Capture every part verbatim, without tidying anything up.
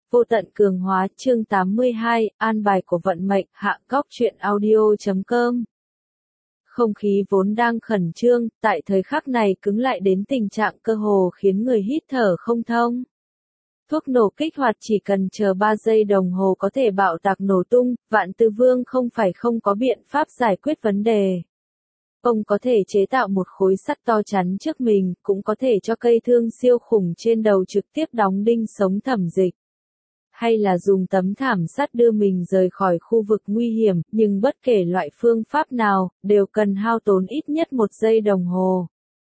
Vô tận cường hóa chương tám mươi hai, an bài của vận mệnh, hạ góc truyện audio chấm com. Không khí vốn đang khẩn trương, tại thời khắc này cứng lại đến tình trạng cơ hồ khiến người hít thở không thông. Thuốc nổ kích hoạt chỉ cần chờ ba giây đồng hồ có thể bạo tạc nổ tung, Vạn Tư Vương không phải không có biện pháp giải quyết vấn đề. Ông có thể chế tạo một khối sắt to chắn trước mình, cũng có thể cho cây thương siêu khủng trên đầu trực tiếp đóng đinh sống Thẩm Dịch. Hay là dùng tấm thảm sắt đưa mình rời khỏi khu vực nguy hiểm, nhưng bất kể loại phương pháp nào, đều cần hao tốn ít nhất một giây đồng hồ.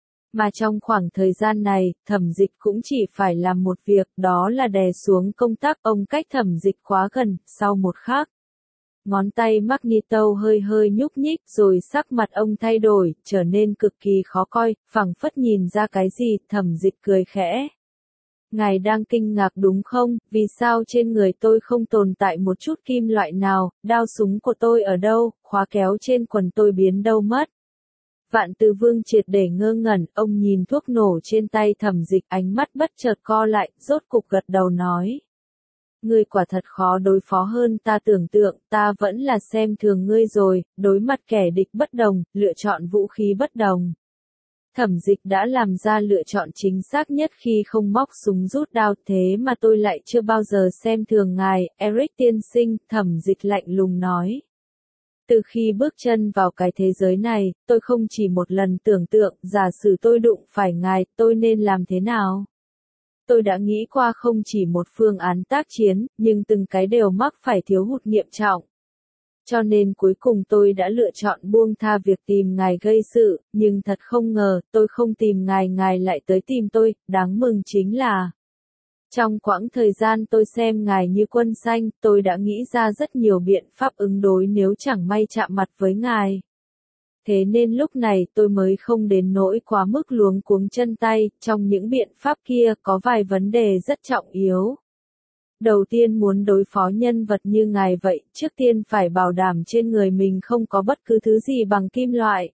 Mà trong khoảng thời gian này, Thẩm Dịch cũng chỉ phải làm một việc, đó là đè xuống công tắc. Ông cách Thẩm Dịch quá gần, sau một khắc. Ngón tay Magneto hơi hơi nhúc nhích rồi sắc mặt ông thay đổi, trở nên cực kỳ khó coi, phảng phất nhìn ra cái gì. Thẩm Dịch cười khẽ. Ngài đang kinh ngạc đúng không, vì sao trên người tôi không tồn tại một chút kim loại nào, đao súng của tôi ở đâu, khóa kéo trên quần tôi biến đâu mất. Vạn Tư Vương triệt để ngơ ngẩn, ông nhìn thuốc nổ trên tay Thẩm Dịch, ánh mắt bất chợt co lại, rốt cục gật đầu nói. Ngươi quả thật khó đối phó hơn ta tưởng tượng, ta vẫn là xem thường ngươi rồi, đối mặt kẻ địch bất đồng, lựa chọn vũ khí bất đồng. Thẩm Dịch đã làm ra lựa chọn chính xác nhất khi không móc súng rút đao, thế mà tôi lại chưa bao giờ xem thường ngài, Eric tiên sinh, Thẩm Dịch lạnh lùng nói. Từ khi bước chân vào cái thế giới này, tôi không chỉ một lần tưởng tượng, giả sử tôi đụng phải ngài, tôi nên làm thế nào? Tôi đã nghĩ qua không chỉ một phương án tác chiến, nhưng từng cái đều mắc phải thiếu hụt nghiêm trọng. Cho nên cuối cùng tôi đã lựa chọn buông tha việc tìm ngài gây sự, nhưng thật không ngờ, tôi không tìm ngài ngài lại tới tìm tôi, đáng mừng chính là. Trong quãng thời gian tôi xem ngài như quân xanh, tôi đã nghĩ ra rất nhiều biện pháp ứng đối nếu chẳng may chạm mặt với ngài. Thế nên lúc này tôi mới không đến nỗi quá mức luống cuống chân tay, trong những biện pháp kia có vài vấn đề rất trọng yếu. Đầu tiên muốn đối phó nhân vật như ngài vậy, trước tiên phải bảo đảm trên người mình không có bất cứ thứ gì bằng kim loại.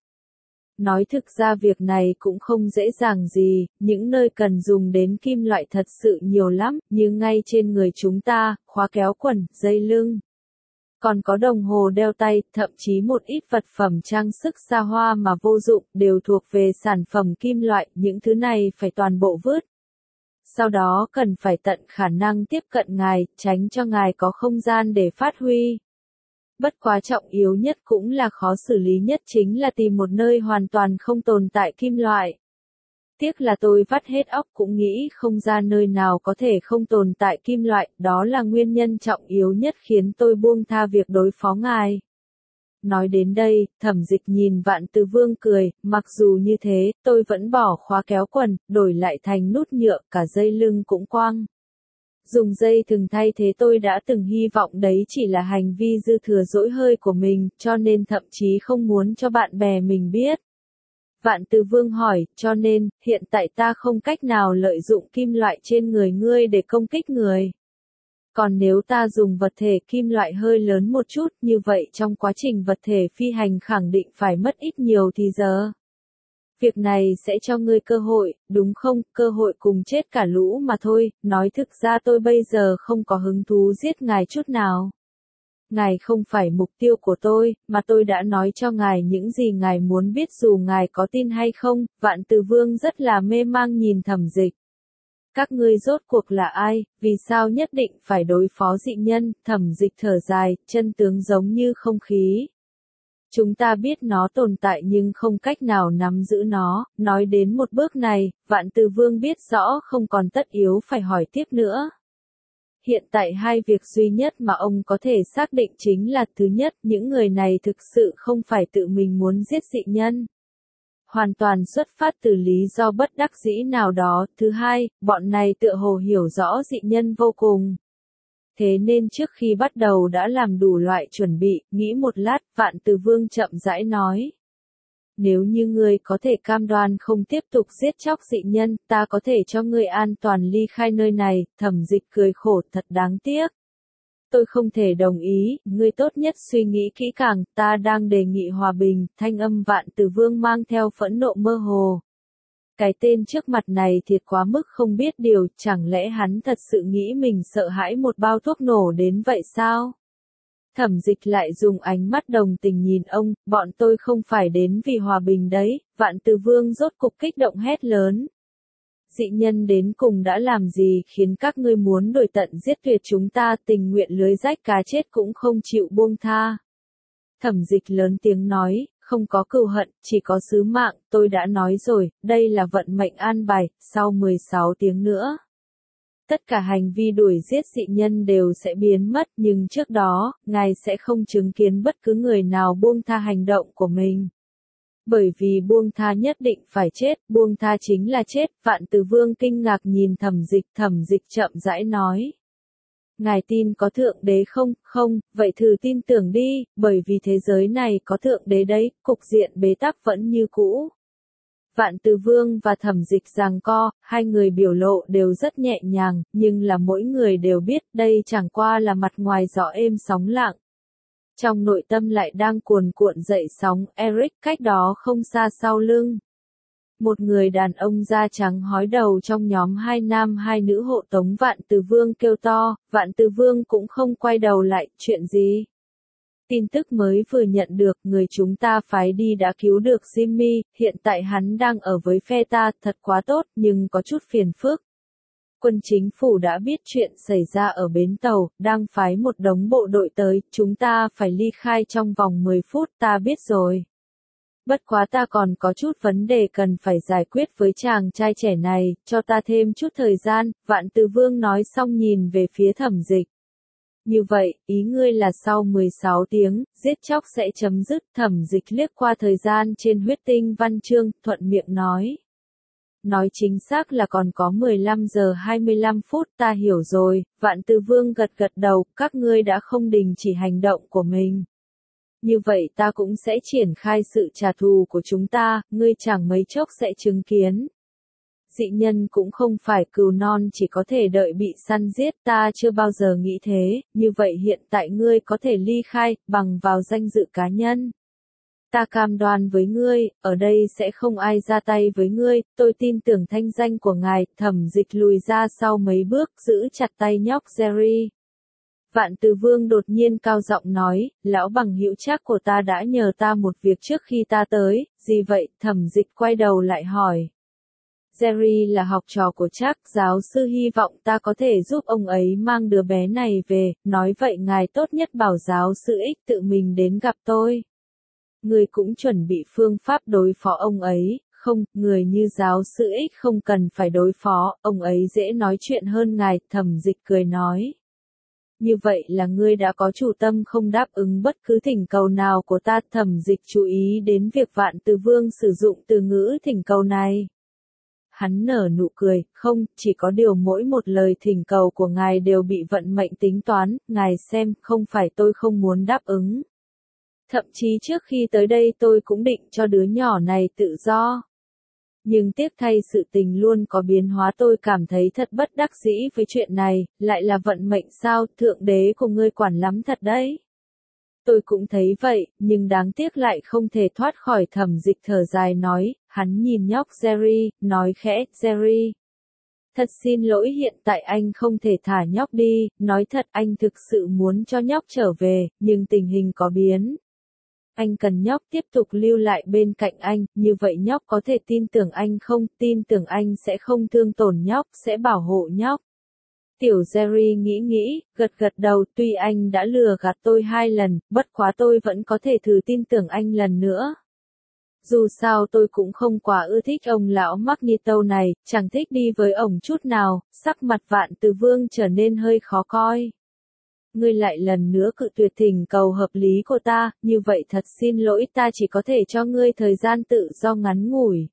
Nói thực ra việc này cũng không dễ dàng gì, những nơi cần dùng đến kim loại thật sự nhiều lắm, như ngay trên người chúng ta, khóa kéo quần, dây lưng. Còn có đồng hồ đeo tay, thậm chí một ít vật phẩm trang sức xa hoa mà vô dụng, đều thuộc về sản phẩm kim loại, những thứ này phải toàn bộ vứt. Sau đó cần phải tận khả năng tiếp cận ngài, tránh cho ngài có không gian để phát huy. Bất quá trọng yếu nhất cũng là khó xử lý nhất chính là tìm một nơi hoàn toàn không tồn tại kim loại. Tiếc là tôi vắt hết óc cũng nghĩ không ra nơi nào có thể không tồn tại kim loại, đó là nguyên nhân trọng yếu nhất khiến tôi buông tha việc đối phó ngài. Nói đến đây, Thẩm Dịch nhìn Vạn Tư Vương cười, mặc dù như thế, tôi vẫn bỏ khóa kéo quần, đổi lại thành nút nhựa, cả dây lưng cũng quang. Dùng dây thừng thay thế tôi đã từng hy vọng đấy chỉ là hành vi dư thừa dỗi hơi của mình, cho nên thậm chí không muốn cho bạn bè mình biết. Vạn Tư Vương hỏi, cho nên, hiện tại ta không cách nào lợi dụng kim loại trên người ngươi để công kích người. Còn nếu ta dùng vật thể kim loại hơi lớn một chút, như vậy trong quá trình vật thể phi hành khẳng định phải mất ít nhiều thì giờ. Việc này sẽ cho ngươi cơ hội, đúng không, cơ hội cùng chết cả lũ mà thôi, nói thực ra tôi bây giờ không có hứng thú giết ngài chút nào. Ngài không phải mục tiêu của tôi, mà tôi đã nói cho ngài những gì ngài muốn biết dù ngài có tin hay không. Vạn Tư Vương rất là mê mang nhìn Thẩm Dịch. Các ngươi rốt cuộc là ai, vì sao nhất định phải đối phó dị nhân? Thẩm Dịch thở dài, chân tướng giống như không khí. Chúng ta biết nó tồn tại nhưng không cách nào nắm giữ nó, nói đến một bước này, Vạn Tư Vương biết rõ không còn tất yếu phải hỏi tiếp nữa. Hiện tại hai việc duy nhất mà ông có thể xác định chính là thứ nhất, những người này thực sự không phải tự mình muốn giết dị nhân. Hoàn toàn xuất phát từ lý do bất đắc dĩ nào đó. Thứ hai, bọn này tựa hồ hiểu rõ dị nhân vô cùng. Thế nên trước khi bắt đầu đã làm đủ loại chuẩn bị, nghĩ một lát, Vạn Tư Vương chậm rãi nói. Nếu như ngươi có thể cam đoan không tiếp tục giết chóc dị nhân, ta có thể cho ngươi an toàn ly khai nơi này. Thẩm Dịch cười khổ, thật đáng tiếc. Tôi không thể đồng ý, ngươi tốt nhất suy nghĩ kỹ càng, ta đang đề nghị hòa bình, thanh âm Vạn Tư Vương mang theo phẫn nộ mơ hồ. Cái tên trước mặt này thiệt quá mức không biết điều, chẳng lẽ hắn thật sự nghĩ mình sợ hãi một bao thuốc nổ đến vậy sao? Thẩm Dịch lại dùng ánh mắt đồng tình nhìn ông, bọn tôi không phải đến vì hòa bình đấy, Vạn Từ Vương rốt cục kích động hét lớn. Dị nhân đến cùng đã làm gì khiến các ngươi muốn đuổi tận giết tuyệt chúng ta, tình nguyện lưới rách cá chết cũng không chịu buông tha. Thẩm Dịch lớn tiếng nói, không có cừu hận, chỉ có sứ mạng, tôi đã nói rồi, đây là vận mệnh an bài, sau mười sáu tiếng nữa. Tất cả hành vi đuổi giết dị nhân đều sẽ biến mất, nhưng trước đó, ngài sẽ không chứng kiến bất cứ người nào buông tha hành động của mình. Bởi vì buông tha nhất định phải chết, buông tha chính là chết, Vạn Từ Vương kinh ngạc nhìn Thẩm Dịch, Thẩm Dịch chậm rãi nói. Ngài tin có Thượng Đế không? Không, vậy thử tin tưởng đi, bởi vì thế giới này có Thượng Đế đấy, cục diện bế tắc vẫn như cũ. Vạn Từ Vương và Thẩm Dịch giằng co, hai người biểu lộ đều rất nhẹ nhàng, nhưng là mỗi người đều biết đây chẳng qua là mặt ngoài gió êm sóng lặng. Trong nội tâm lại đang cuồn cuộn dậy sóng, Eric cách đó không xa sau lưng. Một người đàn ông da trắng hói đầu trong nhóm hai nam hai nữ hộ tống Vạn Từ Vương kêu to, Vạn Từ Vương cũng không quay đầu lại, chuyện gì? Tin tức mới vừa nhận được, người chúng ta phái đi đã cứu được Jimmy, hiện tại hắn đang ở với phe ta, thật quá tốt, nhưng có chút phiền phức. Quân chính phủ đã biết chuyện xảy ra ở bến tàu, đang phái một đống bộ đội tới, chúng ta phải ly khai trong vòng mười phút, ta biết rồi. Bất quá ta còn có chút vấn đề cần phải giải quyết với chàng trai trẻ này, cho ta thêm chút thời gian, Vạn Từ Vương nói xong nhìn về phía Thẩm Dịch. Như vậy, ý ngươi là sau mười sáu tiếng, giết chóc sẽ chấm dứt, Thẩm Dịch liếc qua thời gian trên huyết tinh văn chương, thuận miệng nói. Nói chính xác là còn có mười lăm giờ hai mươi lăm phút, ta hiểu rồi, Vạn Từ Vương gật gật đầu, các ngươi đã không đình chỉ hành động của mình. Như vậy ta cũng sẽ triển khai sự trả thù của chúng ta, ngươi chẳng mấy chốc sẽ chứng kiến. Dị nhân cũng không phải cừu non chỉ có thể đợi bị săn giết, ta chưa bao giờ nghĩ thế, như vậy hiện tại ngươi có thể ly khai, bằng vào danh dự cá nhân. Ta cam đoan với ngươi, ở đây sẽ không ai ra tay với ngươi, tôi tin tưởng thanh danh của ngài, Thẩm Dịch lùi ra sau mấy bước, giữ chặt tay nhóc Jerry. Vạn Từ Vương đột nhiên cao giọng nói, lão bằng hữu chắc của ta đã nhờ ta một việc trước khi ta tới, gì vậy? Thẩm Dịch quay đầu lại hỏi. Jerry là học trò của Trác, giáo sư hy vọng ta có thể giúp ông ấy mang đứa bé này về, nói vậy ngài tốt nhất bảo giáo sư ích tự mình đến gặp tôi. Người cũng chuẩn bị phương pháp đối phó ông ấy, không, người như giáo sư ích không cần phải đối phó, ông ấy dễ nói chuyện hơn ngài, Thẩm Dịch cười nói. Như vậy là ngươi đã có chủ tâm không đáp ứng bất cứ thỉnh cầu nào của ta, Thẩm Dịch chú ý đến việc Vạn Từ Vương sử dụng từ ngữ thỉnh cầu này. Hắn nở nụ cười, không, chỉ có điều mỗi một lời thỉnh cầu của ngài đều bị vận mệnh tính toán, ngài xem, không phải tôi không muốn đáp ứng. Thậm chí trước khi tới đây tôi cũng định cho đứa nhỏ này tự do. Nhưng tiếc thay sự tình luôn có biến hóa, tôi cảm thấy thật bất đắc dĩ với chuyện này, lại là vận mệnh sao, Thượng Đế của ngươi quản lắm thật đấy. Tôi cũng thấy vậy, nhưng đáng tiếc lại không thể thoát khỏi. Thẩm Dịch thở dài nói, hắn nhìn nhóc Jerry, nói khẽ, Jerry. Thật xin lỗi, hiện tại anh không thể thả nhóc đi, nói thật anh thực sự muốn cho nhóc trở về, nhưng tình hình có biến. Anh cần nhóc tiếp tục lưu lại bên cạnh anh, như vậy nhóc có thể tin tưởng anh không, tin tưởng anh sẽ không thương tổn nhóc, sẽ bảo hộ nhóc. Tiểu Jerry nghĩ nghĩ, gật gật đầu, tuy anh đã lừa gạt tôi hai lần, bất quá tôi vẫn có thể thử tin tưởng anh lần nữa. Dù sao tôi cũng không quá ưa thích ông lão Magneto này, chẳng thích đi với ổng chút nào, sắc mặt Vạn Từ Vương trở nên hơi khó coi. Ngươi lại lần nữa cự tuyệt thỉnh cầu hợp lý của ta, như vậy thật xin lỗi, ta chỉ có thể cho ngươi thời gian tự do ngắn ngủi.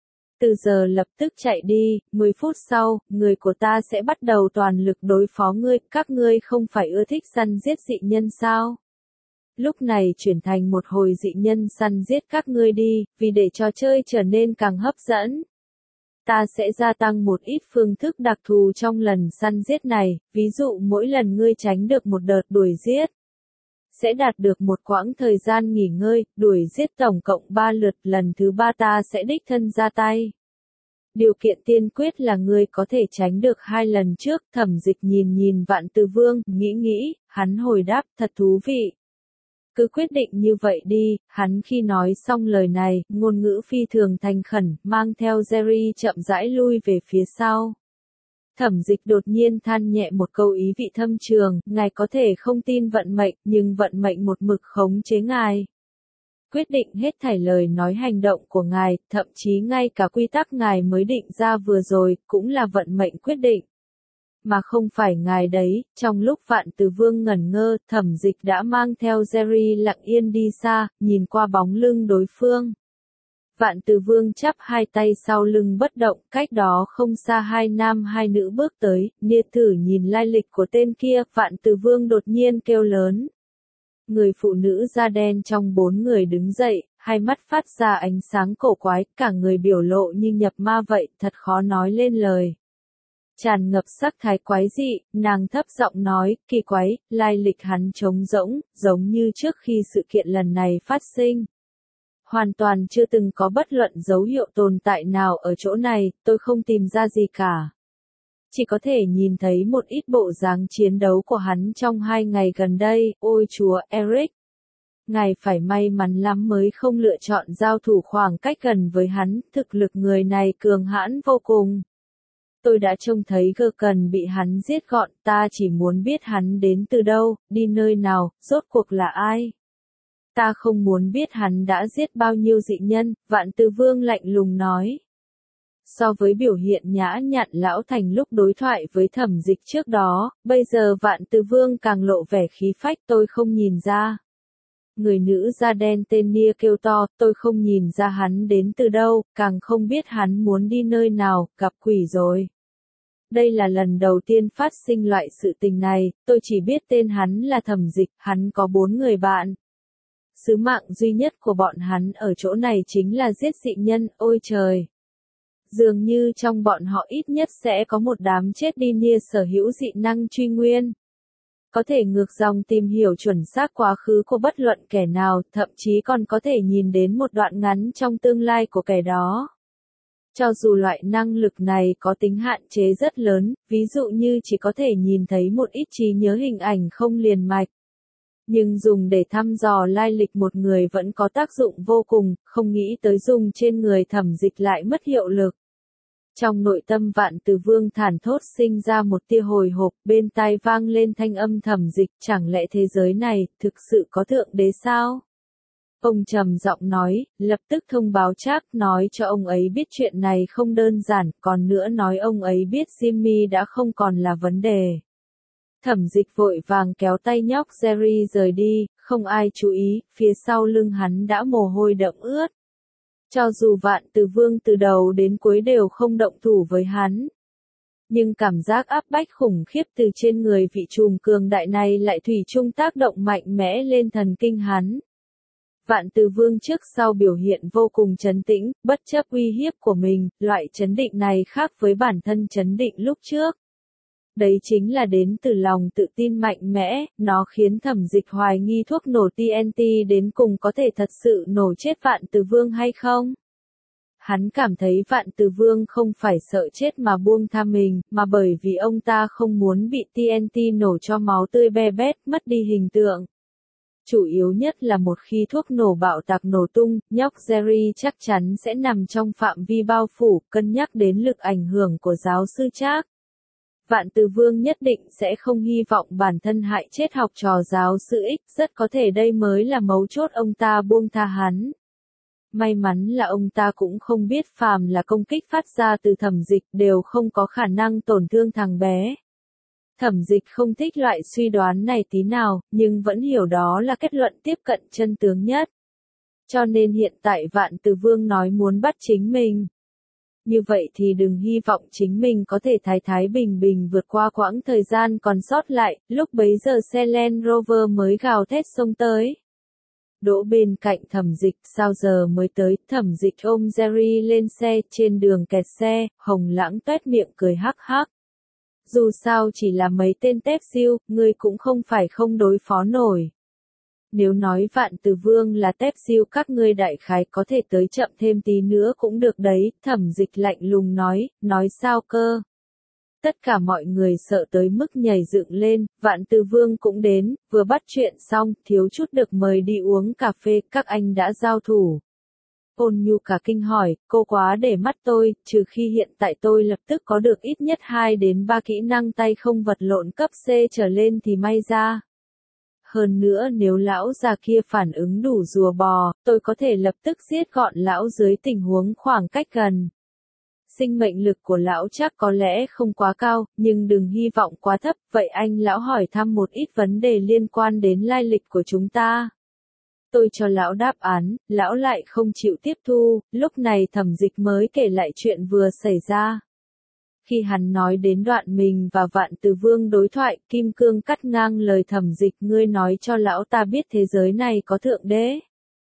Từ giờ lập tức chạy đi, mười phút sau, người của ta sẽ bắt đầu toàn lực đối phó ngươi, các ngươi không phải ưa thích săn giết dị nhân sao? Lúc này chuyển thành một hồi dị nhân săn giết các ngươi đi, vì để trò chơi trở nên càng hấp dẫn. Ta sẽ gia tăng một ít phương thức đặc thù trong lần săn giết này, ví dụ mỗi lần ngươi tránh được một đợt đuổi giết, sẽ đạt được một quãng thời gian nghỉ ngơi, đuổi giết tổng cộng ba lượt, lần thứ ba ta sẽ đích thân ra tay. Điều kiện tiên quyết là ngươi có thể tránh được hai lần trước. Thẩm Dịch nhìn nhìn Vạn Từ Vương, nghĩ nghĩ, hắn hồi đáp, thật thú vị. Cứ quyết định như vậy đi. Hắn khi nói xong lời này, ngôn ngữ phi thường thành khẩn, mang theo Jerry chậm rãi lui về phía sau. Thẩm Dịch đột nhiên than nhẹ một câu ý vị thâm trường, ngài có thể không tin vận mệnh, nhưng vận mệnh một mực khống chế ngài. Quyết định hết thảy lời nói hành động của ngài, thậm chí ngay cả quy tắc ngài mới định ra vừa rồi, cũng là vận mệnh quyết định. Mà không phải ngài đấy. Trong lúc Vạn Từ Vương ngẩn ngơ, Thẩm Dịch đã mang theo Jerry lặng yên đi xa, nhìn qua bóng lưng đối phương. Vạn Từ Vương chắp hai tay sau lưng bất động, cách đó không xa hai nam hai nữ bước tới, Nia Thử nhìn lai lịch của tên kia, Vạn Từ Vương đột nhiên kêu lớn. Người phụ nữ da đen trong bốn người đứng dậy, hai mắt phát ra ánh sáng cổ quái, cả người biểu lộ như nhập ma vậy, thật khó nói lên lời. Tràn ngập sắc thái quái dị, nàng thấp giọng nói, kỳ quái, lai lịch hắn trống rỗng, giống như trước khi sự kiện lần này phát sinh. Hoàn toàn chưa từng có bất luận dấu hiệu tồn tại nào ở chỗ này, tôi không tìm ra gì cả. Chỉ có thể nhìn thấy một ít bộ dáng chiến đấu của hắn trong hai ngày gần đây, ôi chúa, Eric. Ngài phải may mắn lắm mới không lựa chọn giao thủ khoảng cách gần với hắn, thực lực người này cường hãn vô cùng. Tôi đã trông thấy Gơ Cần bị hắn giết gọn, ta chỉ muốn biết hắn đến từ đâu, đi nơi nào, rốt cuộc là ai. Ta không muốn biết hắn đã giết bao nhiêu dị nhân, Vạn Từ Vương lạnh lùng nói. So với biểu hiện nhã nhặn lão thành lúc đối thoại với Thẩm Dịch trước đó, bây giờ Vạn Từ Vương càng lộ vẻ khí phách, tôi không nhìn ra. Người nữ da đen tên Nia kêu to, tôi không nhìn ra hắn đến từ đâu, càng không biết hắn muốn đi nơi nào, gặp quỷ rồi. Đây là lần đầu tiên phát sinh loại sự tình này, tôi chỉ biết tên hắn là Thẩm Dịch, hắn có bốn người bạn. Sứ mạng duy nhất của bọn hắn ở chỗ này chính là giết dị nhân, ôi trời. Dường như trong bọn họ ít nhất sẽ có một đám chết đi Nia sở hữu dị năng truy nguyên. Có thể ngược dòng tìm hiểu chuẩn xác quá khứ của bất luận kẻ nào, thậm chí còn có thể nhìn đến một đoạn ngắn trong tương lai của kẻ đó. Cho dù loại năng lực này có tính hạn chế rất lớn, ví dụ như chỉ có thể nhìn thấy một ít trí nhớ hình ảnh không liền mạch. Nhưng dùng để thăm dò lai lịch một người vẫn có tác dụng vô cùng, không nghĩ tới dùng trên người Thẩm Dịch lại mất hiệu lực. Trong nội tâm Vạn Từ Vương thản thốt sinh ra một tia hồi hộp, bên tai vang lên thanh âm Thẩm Dịch, chẳng lẽ thế giới này, thực sự có thượng đế sao? Ông trầm giọng nói, lập tức thông báo Trác, nói cho ông ấy biết chuyện này không đơn giản, còn nữa nói ông ấy biết Jimmy đã không còn là vấn đề. Thẩm Dịch vội vàng kéo tay nhóc Jerry rời đi, không ai chú ý, phía sau lưng hắn đã mồ hôi đẫm ướt. Cho dù Vạn Từ Vương từ đầu đến cuối đều không động thủ với hắn. Nhưng cảm giác áp bách khủng khiếp từ trên người vị trùm cường đại này lại thủy chung tác động mạnh mẽ lên thần kinh hắn. Vạn Từ Vương trước sau biểu hiện vô cùng trấn tĩnh, bất chấp uy hiếp của mình, loại trấn định này khác với bản thân trấn định lúc trước. Đấy chính là đến từ lòng tự tin mạnh mẽ, nó khiến Thẩm Dịch hoài nghi thuốc nổ T N T đến cùng có thể thật sự nổ chết Vạn Từ Vương hay không. Hắn cảm thấy Vạn Từ Vương không phải sợ chết mà buông tha mình, mà bởi vì ông ta không muốn bị T N T nổ cho máu tươi be bét, mất đi hình tượng. Chủ yếu nhất là một khi thuốc nổ bạo tạc nổ tung, nhóc Jerry chắc chắn sẽ nằm trong phạm vi bao phủ, cân nhắc đến lực ảnh hưởng của giáo sư Trác. Vạn Từ Vương nhất định sẽ không hy vọng bản thân hại chết học trò giáo sư X, rất có thể đây mới là mấu chốt ông ta buông tha hắn. May mắn là ông ta cũng không biết phàm là công kích phát ra từ Thẩm Dịch đều không có khả năng tổn thương thằng bé. Thẩm Dịch không thích loại suy đoán này tí nào, nhưng vẫn hiểu đó là kết luận tiếp cận chân tướng nhất. Cho nên hiện tại Vạn Từ Vương nói muốn bắt chính mình. Như vậy thì đừng hy vọng chính mình có thể thái thái bình bình vượt qua quãng thời gian còn sót lại, lúc bấy giờ xe Land Rover mới gào thét xông tới. Đỗ bên cạnh Thẩm Dịch, sao giờ mới tới, Thẩm Dịch ôm Jerry lên xe, trên đường kẹt xe, Hồng Lãng tuét miệng cười hắc hắc. Dù sao chỉ là mấy tên tép siêu, ngươi cũng không phải không đối phó nổi. Nếu nói Vạn Từ Vương là tép diêu các ngươi đại khái có thể tới chậm thêm tí nữa cũng được đấy, Thẩm Dịch lạnh lùng nói, nói sao cơ? Tất cả mọi người sợ tới mức nhảy dựng lên, Vạn Từ Vương cũng đến, vừa bắt chuyện xong, thiếu chút được mời đi uống cà phê, các anh đã giao thủ. Ôn Nhu cả kinh hỏi, cô quá để mắt tôi, trừ khi hiện tại tôi lập tức có được ít nhất hai đến ba kỹ năng tay không vật lộn cấp C trở lên thì may ra. Hơn nữa nếu lão già kia phản ứng đủ rùa bò, tôi có thể lập tức giết gọn lão dưới tình huống khoảng cách gần. Sinh mệnh lực của lão chắc có lẽ không quá cao, nhưng đừng hy vọng quá thấp, vậy anh lão hỏi thăm một ít vấn đề liên quan đến lai lịch của chúng ta. Tôi cho lão đáp án, lão lại không chịu tiếp thu, lúc này Thẩm Dịch mới kể lại chuyện vừa xảy ra. Khi hắn nói đến đoạn mình và Vạn Từ Vương đối thoại, Kim Cương cắt ngang lời Thẩm Dịch, ngươi nói cho lão ta biết thế giới này có thượng đế.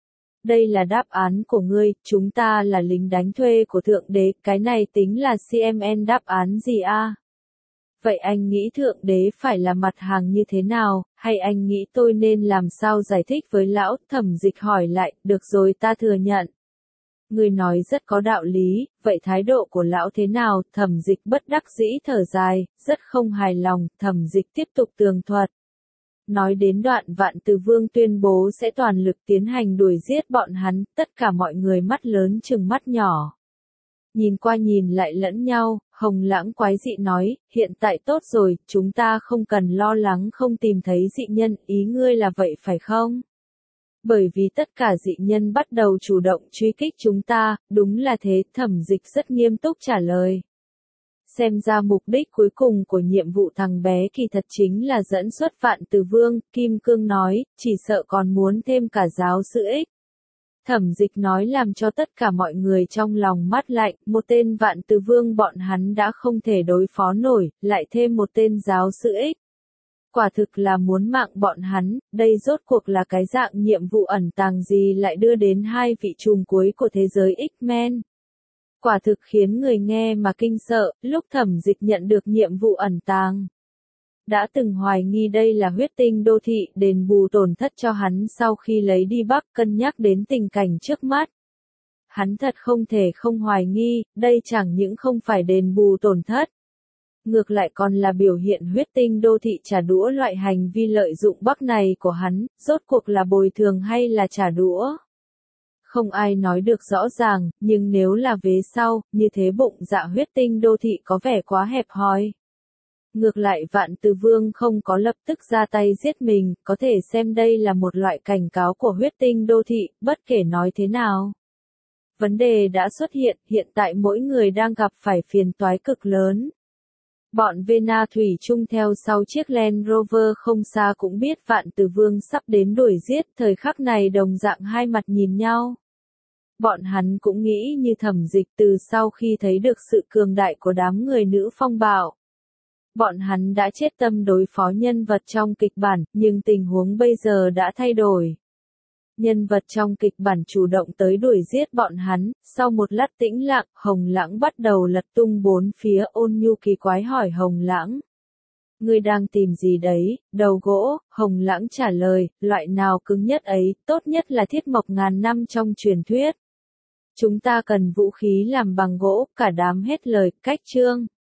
Đây là đáp án của ngươi, chúng ta là lính đánh thuê của thượng đế, cái này tính là xê em en đáp án gì a? Vậy anh nghĩ thượng đế phải là mặt hàng như thế nào, hay anh nghĩ tôi nên làm sao giải thích với lão? Thẩm Dịch hỏi lại, được rồi ta thừa nhận. Ngươi nói rất có đạo lý, vậy thái độ của lão thế nào? Thẩm Dịch bất đắc dĩ thở dài, rất không hài lòng, Thẩm Dịch tiếp tục tường thuật. Nói đến đoạn Vạn Từ Vương tuyên bố sẽ toàn lực tiến hành đuổi giết bọn hắn, tất cả mọi người mắt lớn chừng mắt nhỏ. Nhìn qua nhìn lại lẫn nhau, Hồng Lãng quái dị nói, hiện tại tốt rồi, chúng ta không cần lo lắng không tìm thấy dị nhân, ý ngươi là vậy phải không? Bởi vì tất cả dị nhân bắt đầu chủ động truy kích chúng ta, đúng là thế, Thẩm Dịch rất nghiêm túc trả lời. Xem ra mục đích cuối cùng của nhiệm vụ thằng bé kỳ thật chính là dẫn xuất Vạn Từ Vương, Kim Cương nói, chỉ sợ còn muốn thêm cả giáo sư ích. Thẩm Dịch nói làm cho tất cả mọi người trong lòng mát lạnh, một tên Vạn Từ Vương bọn hắn đã không thể đối phó nổi, lại thêm một tên giáo sư ích. Quả thực là muốn mạng bọn hắn, đây rốt cuộc là cái dạng nhiệm vụ ẩn tàng gì lại đưa đến hai vị trùm cuối của thế giới X-Men. Quả thực khiến người nghe mà kinh sợ, lúc Thẩm Dịch nhận được nhiệm vụ ẩn tàng. Đã từng hoài nghi đây là huyết tinh đô thị đền bù tổn thất cho hắn sau khi lấy đi Bắc, cân nhắc đến tình cảnh trước mắt. Hắn thật không thể không hoài nghi, đây chẳng những không phải đền bù tổn thất. Ngược lại còn là biểu hiện huyết tinh đô thị trả đũa loại hành vi lợi dụng Bắc này của hắn, rốt cuộc là bồi thường hay là trả đũa. Không ai nói được rõ ràng, nhưng nếu là vế sau, như thế bụng dạ huyết tinh đô thị có vẻ quá hẹp hòi. Ngược lại Vạn Từ Vương không có lập tức ra tay giết mình, có thể xem đây là một loại cảnh cáo của huyết tinh đô thị, bất kể nói thế nào. Vấn đề đã xuất hiện, hiện tại mỗi người đang gặp phải phiền toái cực lớn. Bọn Vena Thủy chung theo sau chiếc Land Rover không xa cũng biết Vạn Từ Vương sắp đến đuổi giết, thời khắc này đồng dạng hai mặt nhìn nhau. Bọn hắn cũng nghĩ như Thẩm Dịch từ sau khi thấy được sự cường đại của đám người nữ phong bạo. Bọn hắn đã chết tâm đối phó nhân vật trong kịch bản, nhưng tình huống bây giờ đã thay đổi. Nhân vật trong kịch bản chủ động tới đuổi giết bọn hắn, sau một lát tĩnh lặng, Hồng Lãng bắt đầu lật tung bốn phía. Ôn Nhu kỳ quái hỏi Hồng Lãng. Ngươi đang tìm gì đấy? Đầu gỗ, Hồng Lãng trả lời, loại nào cứng nhất ấy, tốt nhất là thiết mộc ngàn năm trong truyền thuyết. Chúng ta cần vũ khí làm bằng gỗ, cả đám hết lời, cách chương.